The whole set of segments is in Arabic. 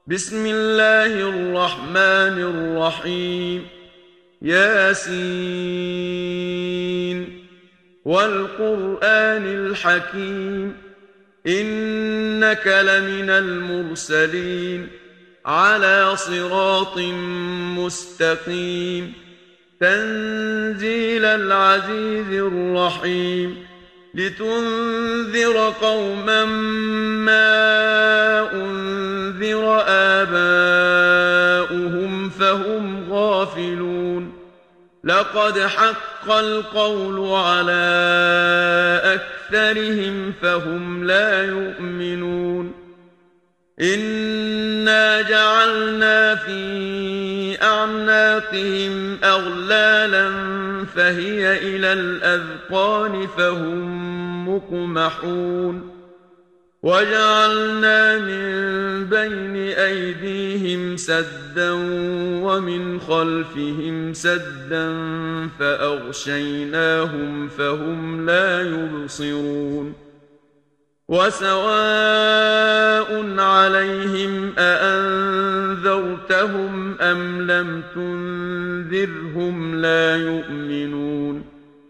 بسم الله الرحمن الرحيم. ياسين والقرآن الحكيم إنك لمن المرسلين على صراط مستقيم تنزيل العزيز الرحيم لتنذر قوما ما أنذر آباؤهم فهم غافلون. لقد حق القول على أكثرهم فهم لا يؤمنون. إنا جعلنا في أعناقهم أغلالا فهي إلى الأذقان فهم مقمحون. وجعلنا من بين أيديهم سدا ومن خلفهم سدا فأغشيناهم فهم لا يبصرون. وسواء عليهم أأنذرتهم أم لم تنذرهم لا يؤمنون.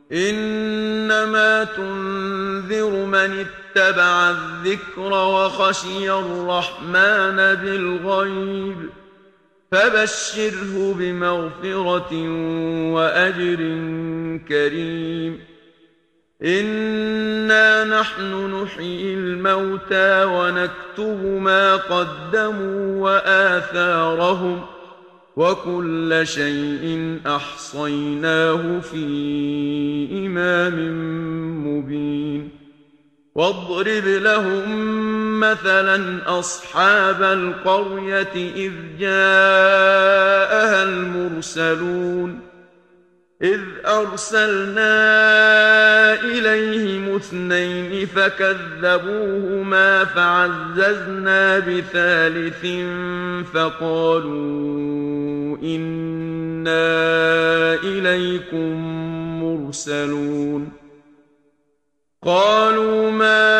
إنما تنذر من اتبع الذكر وخشي الرحمن بالغيب فبشره بمغفرة وأجر كريم. إنا نحن نحيي الموتى ونكتب ما قدموا وآثارهم وكل شيء أحصيناه في إمام مبين. واضرب لهم مثلا أصحاب القرية إذ جاءها المرسلون إذ أرسلنا إليهم اثنين فكذبوهما فعززنا بثالث فقالوا إنا إليكم مرسلون. قالوا ما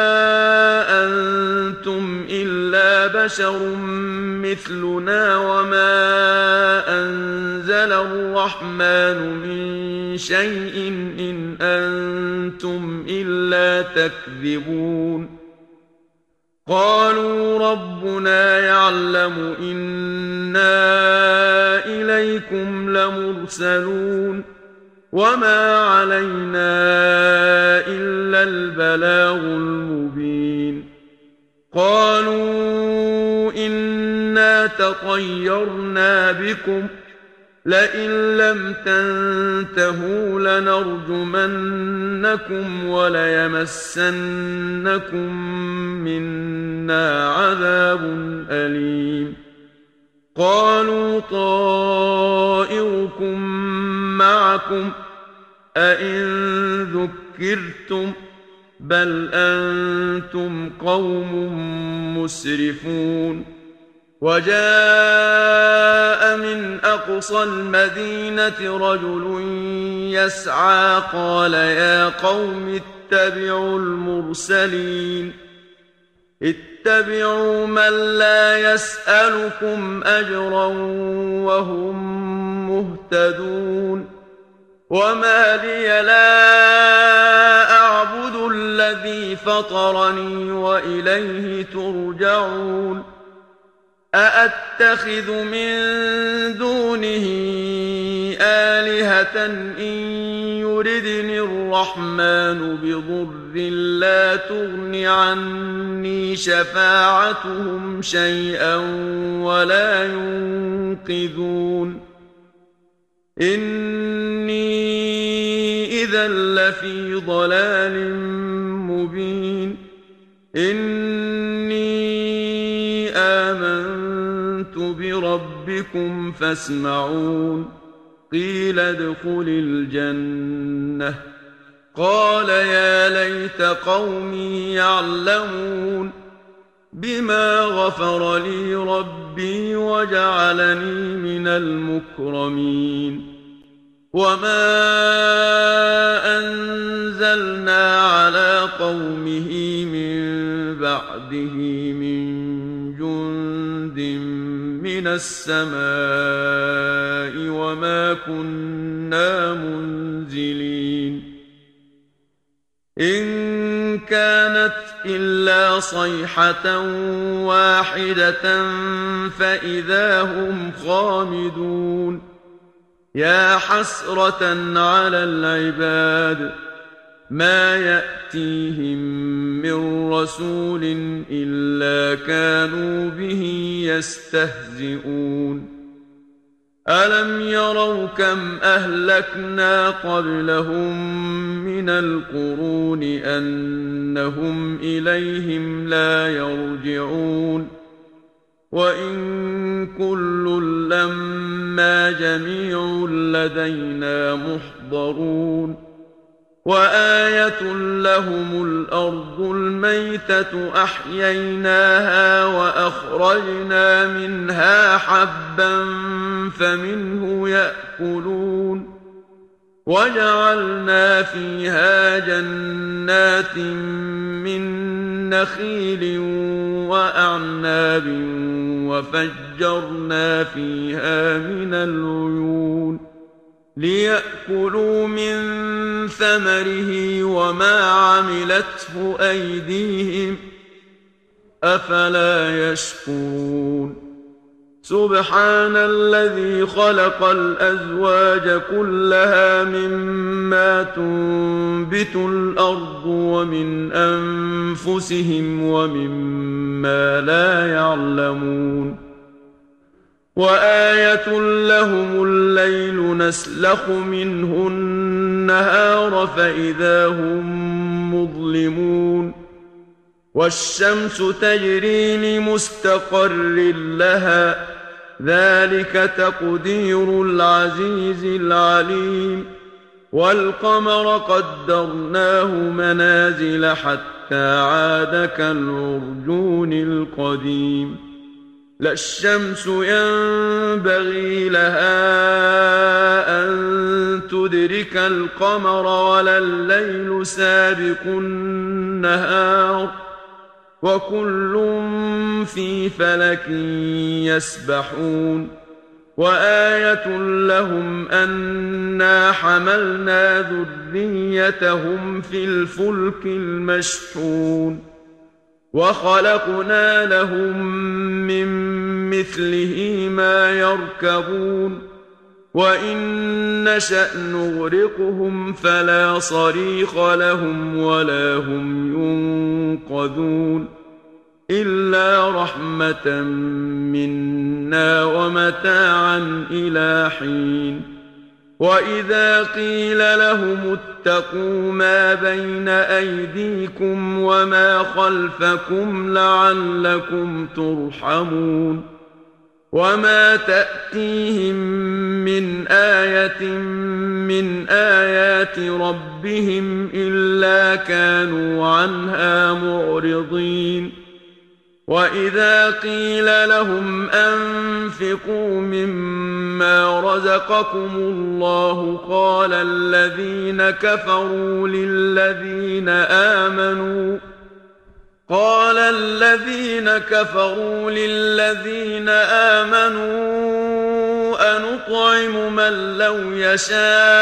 أنتم إلا بشر مثلنا وما أنزل الرحمن من شيء إن أنتم إلا تكذبون. قالوا ربنا يعلم إنا إليكم لمرسلون وما علينا إلا البلاغ المبين. قالوا إنا تطيرنا بكم لئن لم تنتهوا لنرجمنكم وليمسنكم منا عذاب أليم. قالوا طائركم معكم أئن ذكرتم بل أنتم قوم مسرفون. وجاء من أقصى المدينة رجل يسعى قال يا قوم اتبعوا المرسلين اتبعوا من لا يسألكم أجرا وهم مهتدون. وما لي لا أعبد الذي فطرني وإليه ترجعون. أأتخذ من دونه آلهة إن يردني الرحمن بضر لا تغن عني شفاعتهم شيئا ولا ينقذون. إني إذا لفي ضلال مبين. إني آمنت بربكم فاسمعون. قيل ادخل الجنة قال يا ليت قومي يعلمون بما غفر لي ربي وجعلني من المكرمين. وما أنزلنا على قومه من بعده من جند جند من السماء وما كنا منزلين إن كانت إلا صيحة واحدة فإذا هم خامدون يا حسرة على العباد ما يأتيهم من رسول إلا كانوا به يستهزئون ألم يروا كم أهلكنا قبلهم من القرون أنهم إليهم لا يرجعون وإن كل لما جميع لدينا محضرون وآية لهم الأرض الميتة أحييناها وأخرجنا منها حبا فمنه يأكلون وجعلنا فيها جنات من نخيل وأعناب وفجرنا فيها من العيون ليأكلوا من ثمره وما عملته أيديهم أفلا يشكرون سبحان الذي خلق الأزواج كلها مما تنبت الأرض ومن أنفسهم ومما لا يعلمون وآية لهم الليل نسلخ منه النهار فإذا هم مظلمون والشمس تجري لمستقر لها ذلك تقدير العزيز العليم والقمر قدرناه منازل حتى عاد كالعرجون القديم لا الشمس ينبغي لها أن تدرك القمر ولا الليل سابق النهار وكل في فلك يسبحون وآية لهم أنا حملنا ذريتهم في الفلك المشحون وخلقنا لهم من مثله ما يركبون وإن نشأ نغرقهم فلا صريخ لهم ولا هم ينقذون إلا رحمة منا ومتاعا إلى حين وإذا قيل لهم اتقوا ما بين أيديكم وما خلفكم لعلكم ترحمون وما تأتيهم من آية من آيات ربهم إلا كانوا عنها معرضين وإذا قيل لهم أنفقوا مما رزقكم الله قال الذين كفروا للذين آمنوا أنطعم من لو يشاء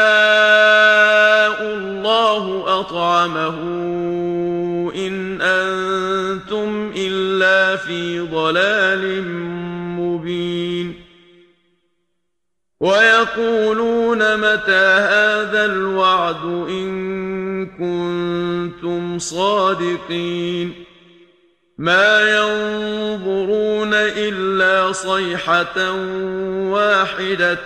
الله أطعمه إن أنتم إلا في ضلال مبين ويقولون متى هذا الوعد إن كنتم صادقين ما ينظرون إلا صيحة واحدة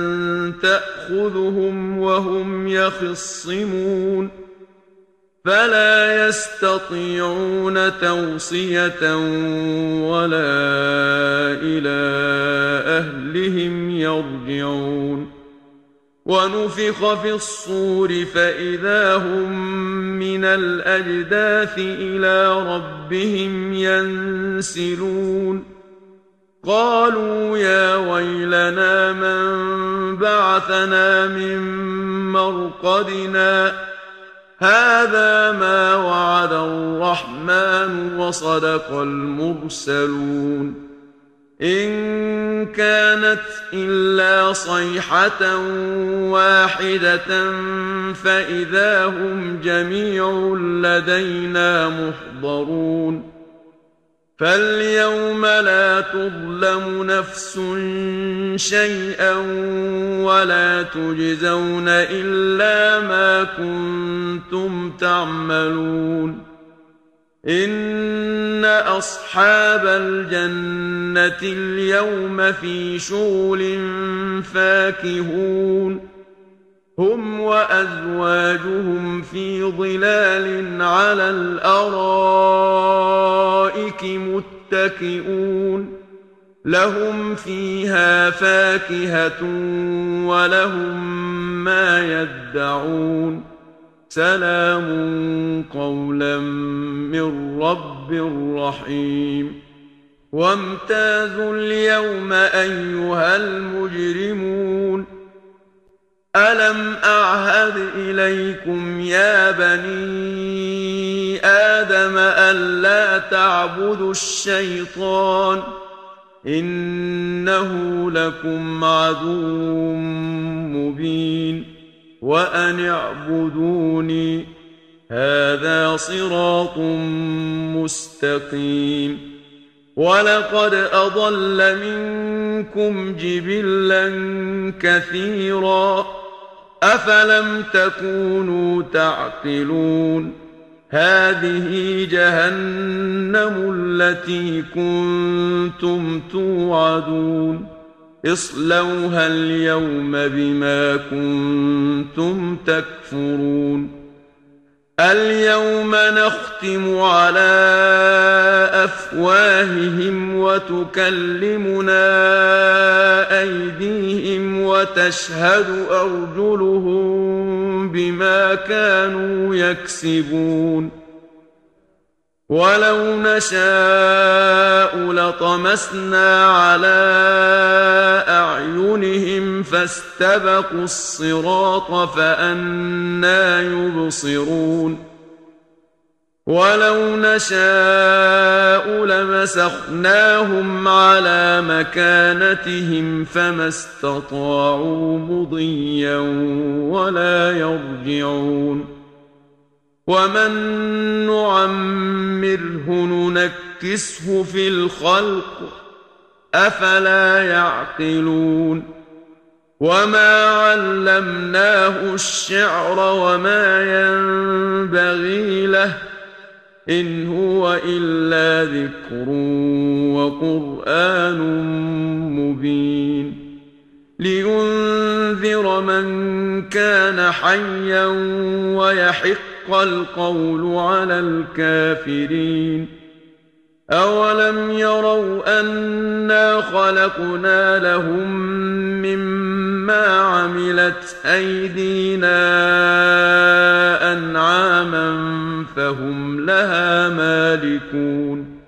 تأخذهم وهم يخصمون فلا يستطيعون توصية ولا إلى أهلهم يرجعون ونفخ في الصور فإذا هم من الأجداث إلى ربهم ينسلون قالوا يا ويلنا من بعثنا من مرقدنا هذا ما وعد الرحمن وصدق المرسلون إن كانت إلا صيحة واحدة فإذا هم جميع لدينا محضرون فاليوم لا تظلم نفس شيئا ولا تجزون إلا ما كنتم تعملون إن أصحاب الجنة اليوم في شغل فاكهون هم وأزواجهم في ظلال على الأرائك متكئون لهم فيها فاكهة ولهم ما يدعون سلام قولا من رب رحيم وامتازوا اليوم أيها المجرمون ألم أعهد إليكم يا بني آدم ألا تعبدوا الشيطان إنه لكم عدو مبين وأن اعبدوني هذا صراط مستقيم ولقد أضل منكم جبلا كثيرا أفلم تكونوا تعقلون هذه جهنم التي كنتم توعدون اصلوها اليوم بما كنتم تكفرون اليوم نختم على أفواههم وتكلمنا أيديهم وتشهد أرجلهم بما كانوا يكسبون ولو نشاء لطمسنا على أعينهم فاستبقوا الصراط فأنى يبصرون ولو نشاء لمسخناهم على مكانتهم فما استطاعوا مضيا ولا يرجعون ومن نعمره ننكسه في الخلق أفلا يعقلون وما علمناه الشعر وما ينبغي له إن هو إلا ذكر وقرآن مبين لينذر من كان حيا ويحق القول على الكافرين أولم يروا أنا خلقنا لهم مما عملت أيدينا أنعاما فهم لها مالكون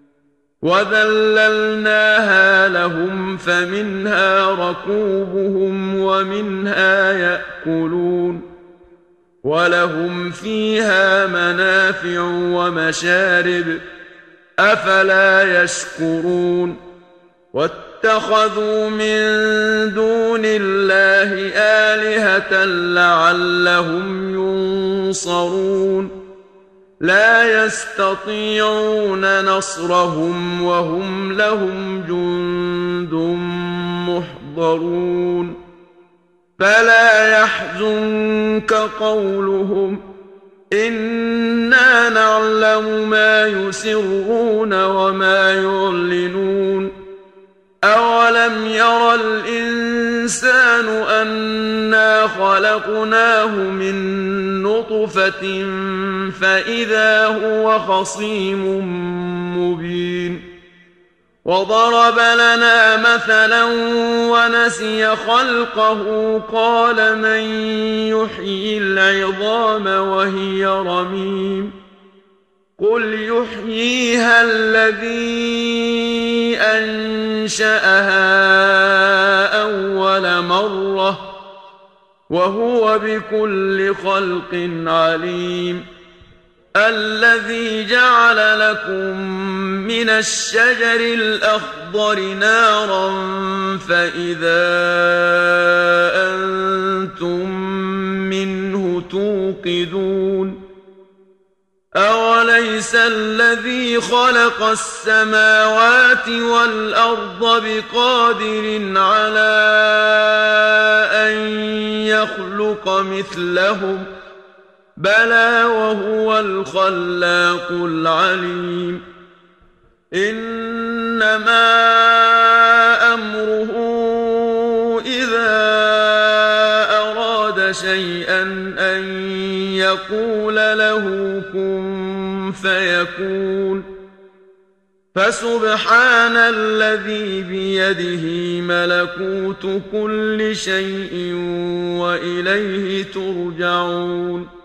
وذللناها لهم فمنها ركوبهم ومنها يأكلون ولهم فيها منافع ومشارب أفلا يشكرون واتخذوا من دون الله آلهة لعلهم ينصرون لا يستطيعون نصرهم وهم لهم جند محضرون فلا يحزنك قولهم إنا نعلم ما يسرون وما يعلنون أولم ير الإنسان أنا خلقناه من نطفة فإذا هو خصيم مبين وضرب لنا مثلا ونسي خلقه قال من يحيي العظام وهي رميم قل يحييها الذي أنشأها أول مرة وهو بكل خلق عليم الذي جعل لكم من الشجر الأخضر نارا فإذا أنتم منه توقدون أوليس الذي خلق السماوات والأرض بقادر على أن يخلق مثلهم بلى وهو الخلاق العليم إنما أمره إذا أراد شيئا أن يقول له كن فيكون فسبحان الذي بيده ملكوت كل شيء وإليه ترجعون